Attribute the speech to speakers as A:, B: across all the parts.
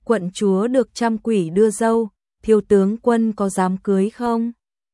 A: quận chúa được trăm quỷ đưa dâu, thiếu tướng quân có dám cưới không?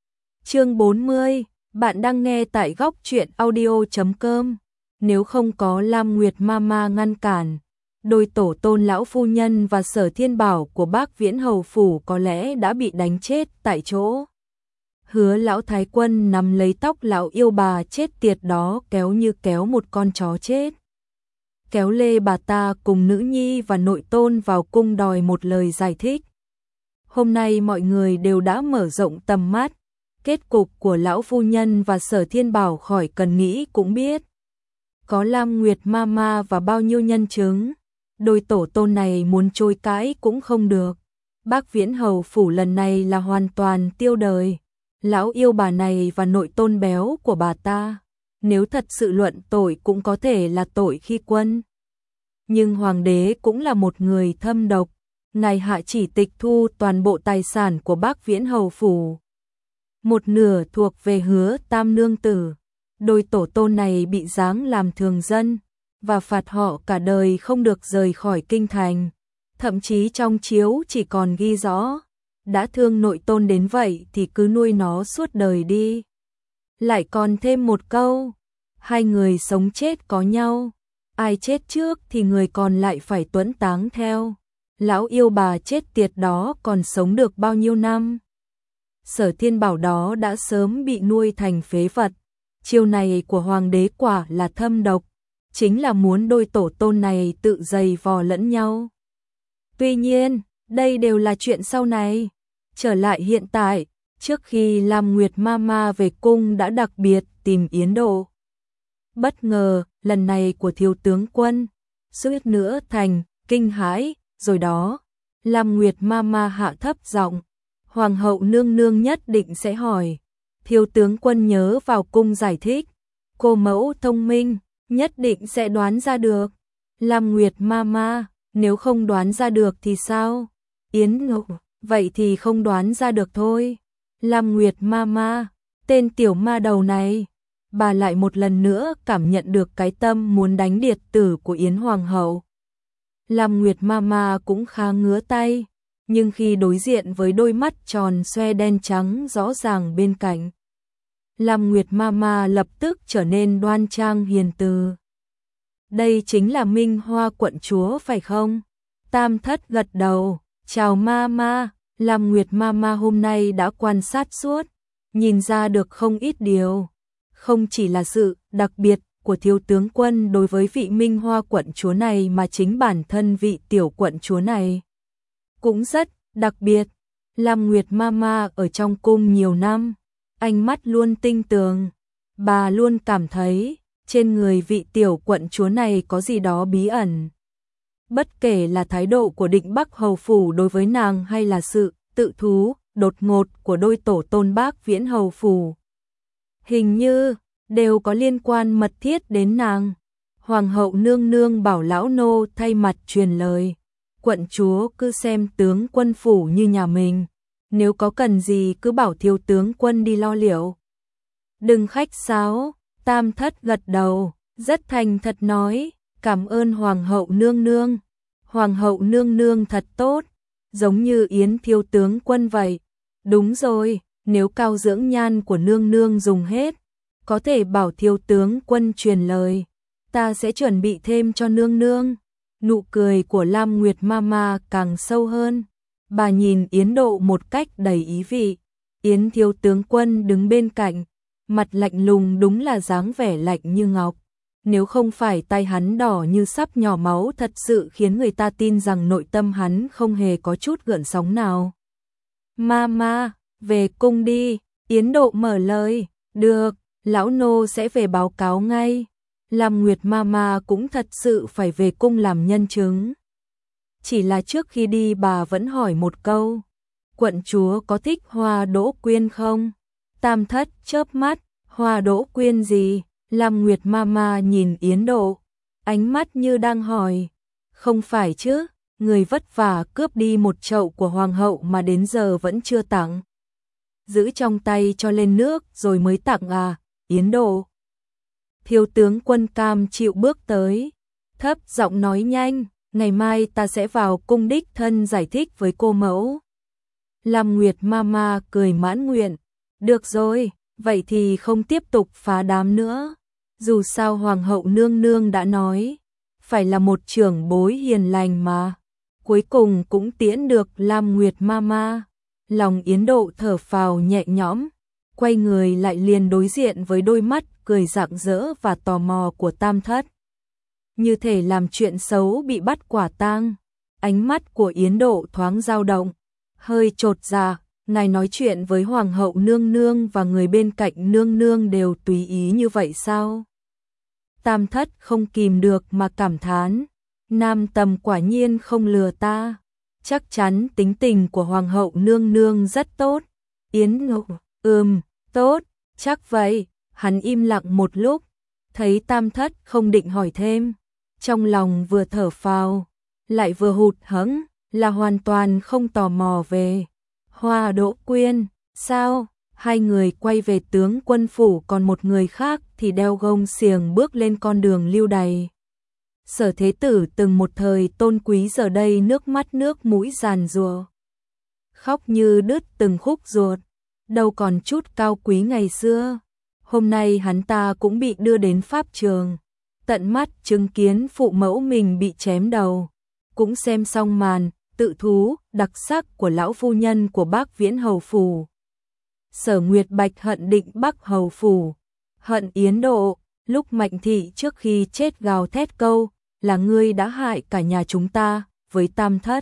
A: Chương 40, bạn đang nghe tại góc truyện audio.com. Nếu không có Lam Nguyệt Mama ngăn cản, đôi tổ tôn lão phu nhân và Sở Thiên Bảo của Bác Viễn Hầu phủ có lẽ đã bị đánh chết tại chỗ. Hứa lão thái quân nắm lấy tóc lão yêu bà chết tiệt đó kéo như kéo một con chó chết. Kéo lê bà ta cùng nữ nhi và nội tôn vào cung đòi một lời giải thích. Hôm nay mọi người đều đã mở rộng tầm mắt, kết cục của lão phu nhân và Sở Thiên Bảo khỏi cần nghĩ cũng biết. Có Lam Nguyệt Mama và bao nhiêu nhân chứng, đôi tổ tôn này muốn chối cãi cũng không được. Bác Viễn Hầu phủ lần này là hoàn toàn tiêu đời. Lão yêu bà này và nội tôn béo của bà ta, nếu thật sự luận tội cũng có thể là tội khi quân. Nhưng hoàng đế cũng là một người thâm độc, ngài hạ chỉ tịch thu toàn bộ tài sản của Bác Viễn Hầu phủ. Một nửa thuộc về Hứa Tam nương tử. Đôi tổ tôn này bị giáng làm thường dân và phạt họ cả đời không được rời khỏi kinh thành. Thậm chí trong chiếu chỉ còn ghi rõ, đã thương nội tôn đến vậy thì cứ nuôi nó suốt đời đi. Lại còn thêm một câu, hai người sống chết có nhau, ai chết trước thì người còn lại phải tuẫn táng theo. Lão yêu bà chết tiệt đó còn sống được bao nhiêu năm? Sở Thiên Bảo đó đã sớm bị nuôi thành phế vật. Chiêu này của hoàng đế quả là thâm độc, chính là muốn đôi tổ tôn này tự giày vò lẫn nhau. Tuy nhiên, đây đều là chuyện sau này. Trở lại hiện tại, trước khi Lam Nguyệt Mama về cung đã đặc biệt tìm Yến Độ. Bất ngờ, lần này của thiếu tướng quân, suýt nữa thành kinh hãi, rồi đó. Lam Nguyệt Mama hạ thấp giọng, hoàng hậu nương nương nhất định sẽ hỏi. Thiếu tướng quân nhớ vào cung giải thích, cô mẫu thông minh, nhất định sẽ đoán ra được. Lam Nguyệt Mama, nếu không đoán ra được thì sao? Yến Độ, vậy thì không đoán ra được thôi. Lam Nguyệt Mama, tên tiểu ma đầu này. Bà lại một lần nữa cảm nhận được cái tâm muốn đánh điệt tử của Yến Hoàng hậu. Lam Nguyệt Mama cũng khá ngứa tay, nhưng khi đối diện với đôi mắt tròn xoe đen trắng rõ ràng bên cạnh, Lam Nguyệt Mama lập tức trở nên đoan trang hiền từ. Đây chính là Minh Hoa quận chúa phải không? Tam thất gật đầu, chào Mama. Lam Nguyệt Mama hôm nay đã quan sát suốt, nhìn ra được không ít điều. Không chỉ là sự đặc biệt của thiếu tướng quân đối với vị Minh Hoa quận chúa này mà chính bản thân vị tiểu quận chúa này cũng rất đặc biệt. Lam Nguyệt Mama ở trong cung nhiều năm, ánh mắt luôn tinh tường. Bà luôn cảm thấy trên người vị tiểu quận chúa này có gì đó bí ẩn. Bất kể là thái độ của Định Bắc Hầu phủ đối với nàng hay là sự tự thú, đột ngột của đôi tổ tôn Bác Viễn Hầu phủ, hình như đều có liên quan mật thiết đến nàng. Hoàng hậu nương nương bảo lão nô thay mặt truyền lời, quận chúa cứ xem tướng quân phủ như nhà mình, nếu có cần gì cứ bảo thiếu tướng quân đi lo liệu. Đừng khách sáo. Tam thất gật đầu, rất thành thật nói, cảm ơn hoàng hậu nương nương. Hoàng hậu nương nương thật tốt, giống như Yến thiếu tướng quân vậy. Đúng rồi, nếu cao dưỡng nhan của nương nương dùng hết, có thể bảo thiếu tướng quân truyền lời, ta sẽ chuẩn bị thêm cho nương nương. Nụ cười của Lam Nguyệt Mama càng sâu hơn. Bà nhìn Yến Độ một cách đầy ý vị. Yến thiếu tướng quân đứng bên cạnh, mặt lạnh lùng, đúng là dáng vẻ lạnh như ngọc. Nếu không phải tay hắn đỏ như sắp nhỏ máu thật sự khiến người ta tin rằng nội tâm hắn không hề có chút gợn sóng nào. Mama, về cung đi. Yến Độ mở lời. Được, lão nô sẽ về báo cáo ngay. Lam Nguyệt Mama cũng thật sự phải về cung làm nhân chứng. Chỉ là trước khi đi bà vẫn hỏi một câu, quận chúa có thích Hoa Đỗ Quyên không? Tam thất chớp mắt, Hoa Đỗ Quyên gì? Lam Nguyệt Mama nhìn Yến Độ, ánh mắt như đang hỏi, không phải chứ, người vất vả cướp đi một chậu của hoàng hậu mà đến giờ vẫn chưa tặng. Giữ trong tay cho lên nước rồi mới tặng à? Yến Độ. Thiếu tướng quân cam chịu bước tới, thấp giọng nói nhanh, ngày mai ta sẽ vào cung đích thân giải thích với cô mẫu. Lam Nguyệt Mama cười mãn nguyện, được rồi, vậy thì không tiếp tục phá đám nữa. Dù sao Hoàng hậu nương nương đã nói, phải là một trưởng bối hiền lành mà. Cuối cùng cũng tiễn được Lam Nguyệt Mama. Lòng Yến Độ thở phào nhẹ nhõm, quay người lại liền đối diện với đôi mắt cười rạng rỡ và tò mò của Tam Thất. Như thể làm chuyện xấu bị bắt quả tang. Ánh mắt của Yến Độ thoáng dao động, hơi chột dạ, ngài nói chuyện với Hoàng hậu nương nương và người bên cạnh nương nương đều tùy ý như vậy sao? Tam Thất không kìm được mà cảm thán, Nam Tầm quả nhiên không lừa ta, chắc chắn tính tình của Hoàng hậu nương nương rất tốt. Yến Độ, tốt, chắc vậy. Hắn im lặng một lúc, thấy Tam Thất không định hỏi thêm, trong lòng vừa thở phào, lại vừa hụt hẫng, là hoàn toàn không tò mò về Hoa Đỗ Quyên. Sao? Hai người quay về tướng quân phủ, còn một người khác thì đeo gông xiềng bước lên con đường lưu đày. Sở Thế Tử từng một thời tôn quý giờ đây nước mắt nước mũi giàn giụa, khóc như đứt từng khúc ruột, đâu còn chút cao quý ngày xưa. Hôm nay hắn ta cũng bị đưa đến pháp trường, tận mắt chứng kiến phụ mẫu mình bị chém đầu, cũng xem xong màn tự thú đặc sắc của lão phu nhân của Bác Viễn Hầu phủ. Sở Nguyệt Bạch hận Định Bắc Hầu phủ, hận Yến Độ. Lúc Mạnh Thị trước khi chết gào thét câu, là ngươi đã hại cả nhà chúng ta, với Tam Thất.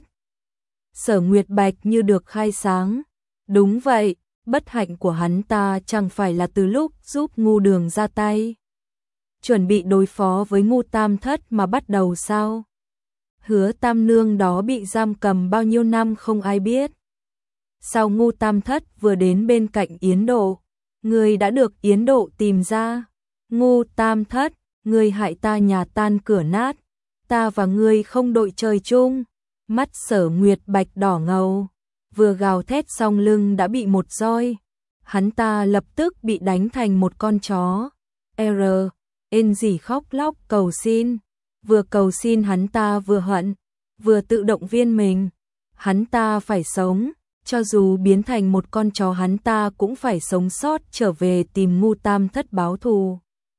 A: Sở Nguyệt Bạch như được khai sáng. Đúng vậy, bất hạnh của hắn ta chẳng phải là từ lúc giúp Ngu Đường ra tay, chuẩn bị đối phó với Ngu Tam Thất mà bắt đầu sao? Hứa Tam Nương đó bị giam cầm bao nhiêu năm không ai biết. Sao Ngu Tam Thất vừa đến bên cạnh Yến Độ, người đã được Yến Độ tìm ra? Ngu Tam Thất, ngươi hại ta nhà tan cửa nát, ta và ngươi không đội trời chung. Mắt Sở Nguyệt Bạch đỏ ngầu, vừa gào thét xong lưng đã bị một roi. Hắn ta lập tức bị đánh thành một con chó. Gì khóc lóc cầu xin, vừa cầu xin hắn ta vừa hận, vừa tự động viên mình. Hắn ta phải sống, cho dù biến thành một con chó hắn ta cũng phải sống sót trở về tìm Ngu Tam Thất báo thù.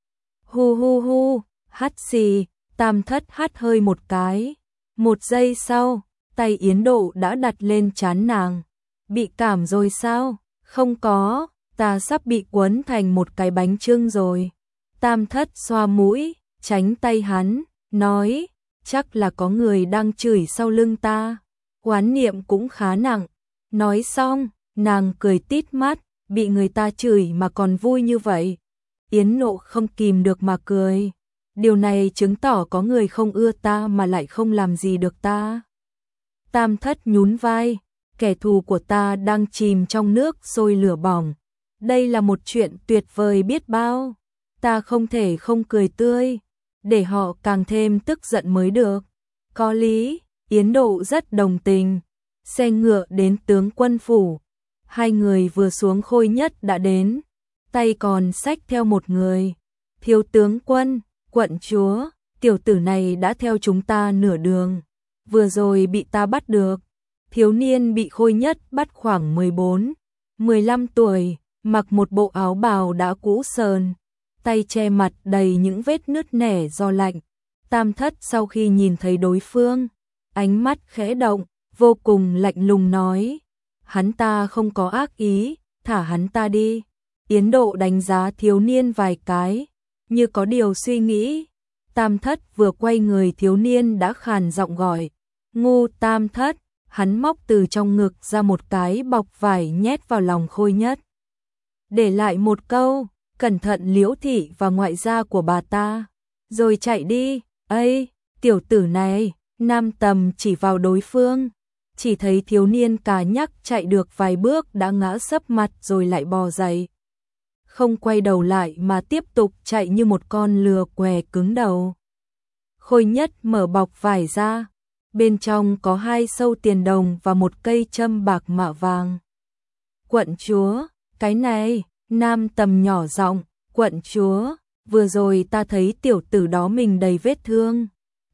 A: Hu hu hu, hắt xì, Tam Thất hắt hơi một cái. Một giây sau, tay Yến Độ đã đặt lên trán nàng. Bị cảm rồi sao? Không có, ta sắp bị quấn thành một cái bánh chưng rồi. Tam Thất xoa mũi, tránh tay hắn, nói, chắc là có người đang chửi sau lưng ta. Oán niệm cũng khá nặng. Nói xong, nàng cười tít mắt, bị người ta chửi mà còn vui như vậy. Yến Độ không kìm được mà cười. Điều này chứng tỏ có người không ưa ta mà lại không làm gì được ta. Tam Thất nhún vai, kẻ thù của ta đang chìm trong nước sôi lửa bỏng. Đây là một chuyện tuyệt vời biết bao. Ta không thể không cười tươi, để họ càng thêm tức giận mới được. Có lý, Yến Độ rất đồng tình. Xe ngựa đến tướng quân phủ. Hai người vừa xuống Khôi Nhất đã đến, tay còn xách theo một người. Thiếu tướng quân, quận chúa, tiểu tử này đã theo chúng ta nửa đường, vừa rồi bị ta bắt được. Thiếu niên bị Khôi Nhất bắt khoảng 14, 15 tuổi, mặc một bộ áo bào đã cũ sờn, tay che mặt đầy những vết nứt nẻ do lạnh. Tam Thất sau khi nhìn thấy đối phương, ánh mắt khẽ động, vô cùng lạnh lùng nói, hắn ta không có ác ý, thả hắn ta đi. Yến Độ đánh giá thiếu niên vài cái, như có điều suy nghĩ. Tam Thất vừa quay người thiếu niên đã khàn giọng gọi, Ngu Tam Thất. Hắn móc từ trong ngực ra một cái bọc vải nhét vào lòng Khôi Nhất, để lại một câu, cẩn thận Liễu thị và ngoại gia của bà ta, rồi chạy đi. Ây, tiểu tử này, Nam Tầm chỉ vào đối phương, chỉ thấy thiếu niên cà nhắc chạy được vài bước đã ngã sấp mặt rồi lại bò dậy, không quay đầu lại mà tiếp tục chạy như một con lừa què cứng đầu. Khôi Nhất mở bọc vải ra, bên trong có 2 sâu tiền đồng và một cây châm bạc mạ vàng. Quận chúa, cái này, Nam Tầm nhỏ giọng, quận chúa, vừa rồi ta thấy tiểu tử đó mình đầy vết thương,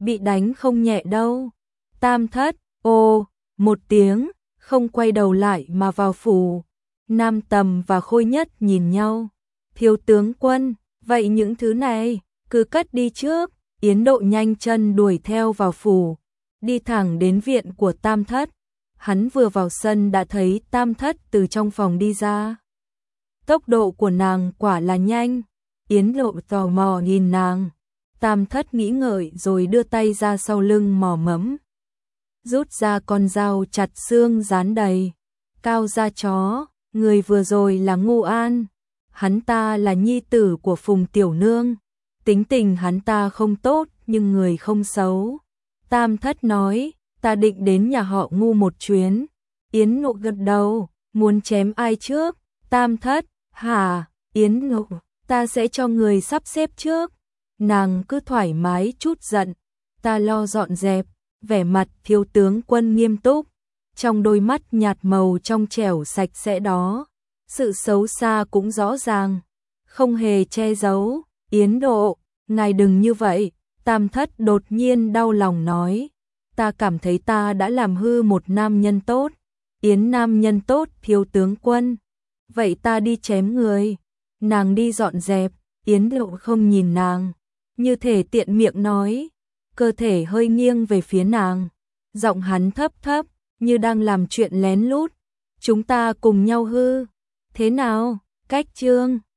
A: bị đánh không nhẹ đâu. Tam Thất, ô, một tiếng, không quay đầu lại mà vào phủ. Nam Tầm và Khôi Nhất nhìn nhau. Thiếu tướng quân, vậy những thứ này, cứ cất đi trước. Yến Độ nhanh chân đuổi theo vào phủ, đi thẳng đến viện của Tam Thất. Hắn vừa vào sân đã thấy Tam Thất từ trong phòng đi ra. Tốc độ của nàng quả là nhanh. Yến Độ tò mò nhìn nàng. Tam Thất nghĩ ngợi rồi đưa tay ra sau lưng mò mẫm, rút ra con dao chặt xương dán đầy. Cao gia chó, người vừa rồi là Ngô An. Hắn ta là nhi tử của Phùng Tiểu Nương. Tính tình hắn ta không tốt nhưng người không xấu. Tam Thất nói, ta định đến nhà họ Ngu một chuyến. Yến Nộ gật đầu, muốn chém ai trước? Tam Thất, hả? Yến Nộ, ta sẽ cho người sắp xếp trước. Nàng cứ thoải mái chút giận, ta lo dọn dẹp. Vẻ mặt thiếu tướng quân nghiêm túc, trong đôi mắt nhạt màu trong trẻo sạch sẽ đó, sự xấu xa cũng rõ ràng, không hề che giấu. Yến Độ, ngài đừng như vậy. Tam Thất đột nhiên đau lòng nói, ta cảm thấy ta đã làm hư một nam nhân tốt. Yến nam nhân tốt thiếu tướng quân, vậy ta đi chém người. Nàng đi dọn dẹp. Yến Độ không nhìn nàng, như thể tiện miệng nói, cơ thể hơi nghiêng về phía nàng, giọng hắn thấp thấp, như đang làm chuyện lén lút. Chúng ta cùng nhau hư. Thế nào, cách chương